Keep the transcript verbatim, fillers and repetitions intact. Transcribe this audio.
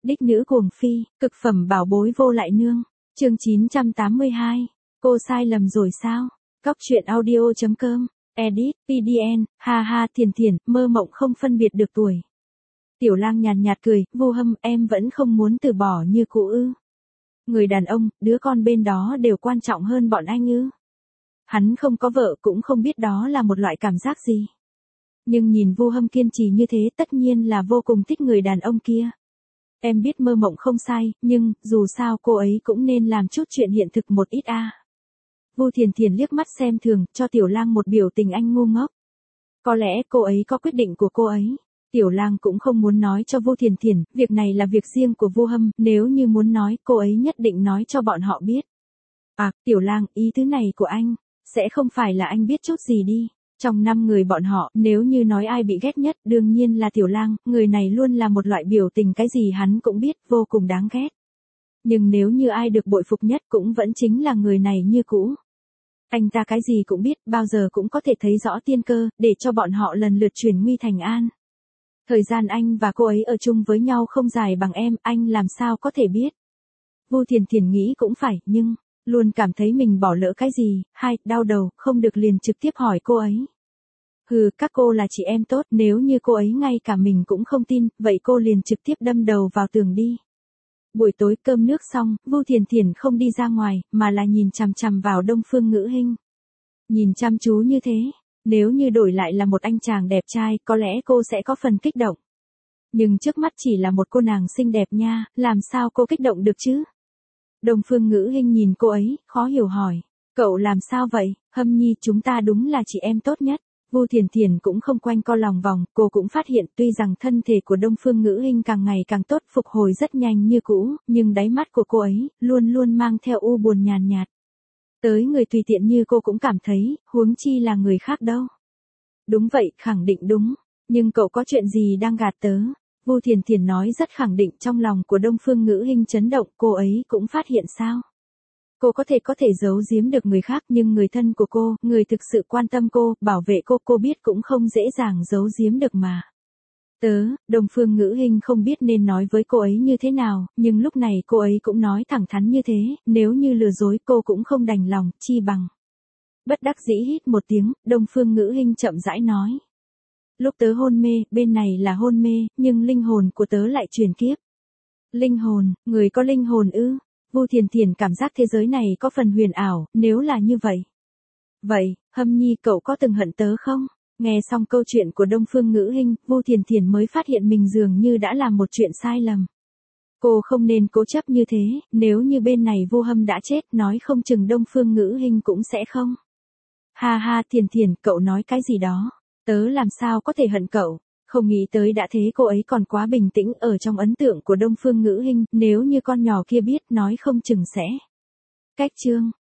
Đích nữ cuồng phi, cực phẩm bảo bối vô lại nương. Chương chín trăm tám mươi hai. Cô sai lầm rồi sao? Góc truyện audio chấm com. Edit, pê đê en, ha ha Thiền Thiền, mơ mộng không phân biệt được tuổi. Tiểu Lang nhàn nhạt cười, Vu Hâm, em vẫn không muốn từ bỏ như cũ ư? Người đàn ông, đứa con bên đó đều quan trọng hơn bọn anh ư? Hắn không có vợ cũng không biết đó là một loại cảm giác gì. Nhưng nhìn Vu Hâm kiên trì như thế tất nhiên là vô cùng thích người đàn ông kia. Em biết mơ mộng không sai, nhưng, dù sao cô ấy cũng nên làm chút chuyện hiện thực một ít a. Vu Thiền Thiền liếc mắt xem thường, cho Tiểu Lang một biểu tình anh ngu ngốc. Có lẽ cô ấy có quyết định của cô ấy. Tiểu Lang cũng không muốn nói cho Vu Thiền Thiền, việc này là việc riêng của Vu Hâm, nếu như muốn nói, cô ấy nhất định nói cho bọn họ biết. À, Tiểu Lang, ý tứ này của anh, sẽ không phải là anh biết chút gì đi. Trong năm người bọn họ, nếu như nói ai bị ghét nhất, đương nhiên là Tiểu Lang, người này luôn là một loại biểu tình cái gì hắn cũng biết, vô cùng đáng ghét. Nhưng nếu như ai được bội phục nhất cũng vẫn chính là người này như cũ. Anh ta cái gì cũng biết, bao giờ cũng có thể thấy rõ tiên cơ, để cho bọn họ lần lượt chuyển nguy thành an. Thời gian anh và cô ấy ở chung với nhau không dài bằng em, anh làm sao có thể biết. Vu Thiền Thiền nghĩ cũng phải, nhưng, luôn cảm thấy mình bỏ lỡ cái gì, hai, đau đầu, không được liền trực tiếp hỏi cô ấy. Hừ, các cô là chị em tốt, nếu như cô ấy ngay cả mình cũng không tin, vậy cô liền trực tiếp đâm đầu vào tường đi. Buổi tối cơm nước xong, Vu Thiền Thiền không đi ra ngoài, mà là nhìn chằm chằm vào Đông Phương Ngữ Hinh. Nhìn chăm chú như thế, nếu như đổi lại là một anh chàng đẹp trai, có lẽ cô sẽ có phần kích động. Nhưng trước mắt chỉ là một cô nàng xinh đẹp nha, làm sao cô kích động được chứ? Đông Phương Ngữ Hinh nhìn cô ấy, khó hiểu hỏi. Cậu làm sao vậy, Hâm Nhi, chúng ta đúng là chị em tốt nhất. Vu Thiền Thiền cũng không quanh co lòng vòng, cô cũng phát hiện tuy rằng thân thể của Đông Phương Ngữ Hinh càng ngày càng tốt, phục hồi rất nhanh như cũ, nhưng đáy mắt của cô ấy, luôn luôn mang theo u buồn nhàn nhạt. Tới người tùy tiện như cô cũng cảm thấy, huống chi là người khác đâu. Đúng vậy, khẳng định đúng. Nhưng cậu có chuyện gì đang gạt tớ? Vu Thiền Thiền nói rất khẳng định, trong lòng của Đông Phương Ngữ Hinh chấn động, cô ấy cũng phát hiện sao? Cô có thể có thể giấu giếm được người khác, nhưng người thân của cô, người thực sự quan tâm cô, bảo vệ cô, cô biết cũng không dễ dàng giấu giếm được mà. Tớ, Đông Phương Ngữ Hinh không biết nên nói với cô ấy như thế nào, nhưng lúc này cô ấy cũng nói thẳng thắn như thế, nếu như lừa dối cô cũng không đành lòng, chi bằng. Bất đắc dĩ hít một tiếng, Đông Phương Ngữ Hinh chậm rãi nói. Lúc tớ hôn mê, bên này là hôn mê, nhưng linh hồn của tớ lại chuyển kiếp. Linh hồn, người có linh hồn ư? Vu Thiền Thiền cảm giác thế giới này có phần huyền ảo, nếu là như vậy. Vậy, Hâm Nhi, cậu có từng hận tớ không? Nghe xong câu chuyện của Đông Phương Ngữ Hinh, Vu Thiền Thiền mới phát hiện mình dường như đã làm một chuyện sai lầm. Cô không nên cố chấp như thế, nếu như bên này Vu Hâm đã chết, nói không chừng Đông Phương Ngữ Hinh cũng sẽ không. Ha ha Thiền Thiền, cậu nói cái gì đó? Tớ làm sao có thể hận cậu? Không nghĩ tới đã thế cô ấy còn quá bình tĩnh, ở trong ấn tượng của Đông Phương Ngữ Hinh, nếu như con nhỏ kia biết nói không chừng sẽ. Cách chương.